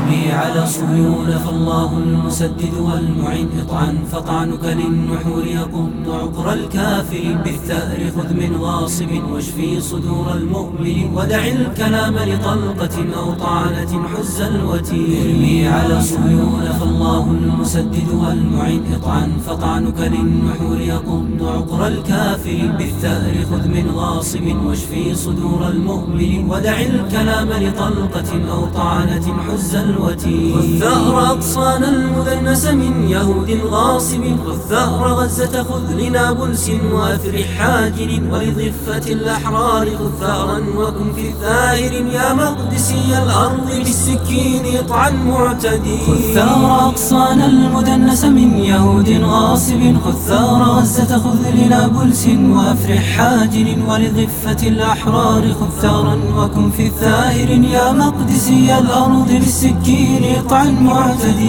ارمي على صهيون فالله المسدد والمعين اطعن فطعنك للنحور يقض عقر الكافر بالثأر خذ من غاصب واشفي صدور المؤمن ودع الكلام لطلقة أو طعنة حز الوتير ارمي على صهيون فالله المسدد والمعين اطعن فطعنك للنحور يقض عقر الكافر بالثأر خذ من غاصب واشفي صدور المؤمن ودع الكلام لطلقة أو طعنة حز الوتير خذ ثأر أقصانا المدنس من يهود غاصب خذ ثأر غزة خذ لنابلس وأفرح حاجن ولضفة الأحرار خذ ثأرا وكن في الثائر يا مقدسي الأرض بالسكين اطعن معتدي خذ ثأر أقصانا المدنس من يهود غاصب خذ ثأر غزة خذ لنابلس وأفرح حاجن ولضفة الأحرار خذ ثأرا وكن في الثائر يا مقدسي الأرض بالسكين اطعن معتدي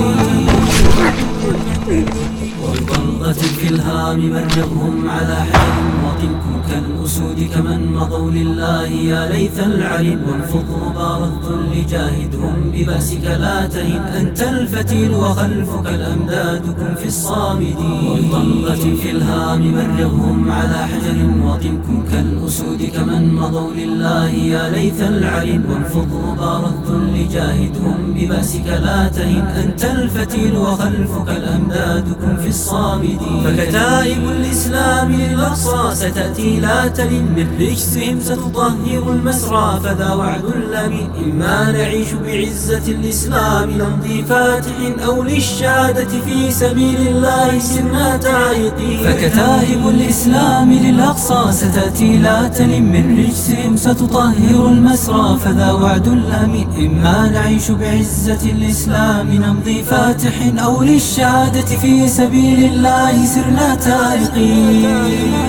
وبطلقة في الهام مرجعهم على حال وطنكم كالأسود كمن مضوا لله يا ليث العرب وانفض غبار الذل جاهدهم ببأسك لا تهن أنت الفتيل وخلفك الأمداد كن في الصامدين وبطلقة في الهام مرجعهم على حجر وطنكم كالأسود كمن مضوا لله يا ليث العرب وانفض غبار الذل جاهدهم ببأسك لا تهن أنت الفتيل وخلفك الأمداد كن في الصامدين فكتائب الإسلام للأقصى ستأتي لا تلن من رجسهم ستطهر المسرى فذا وعد لم إما نعيش بعزة الإسلام نمضي فاتح أو للشهادة في سبيل الله سرنا تائقين فكتائب الإسلام للأقصى ستأتي لا تلن من رجسهم ستطهر المسرى فذا وعد لم إما نعيش بعزة الإسلام نمضي فاتح أو للشهادة في سبيل الله سرنا تائقين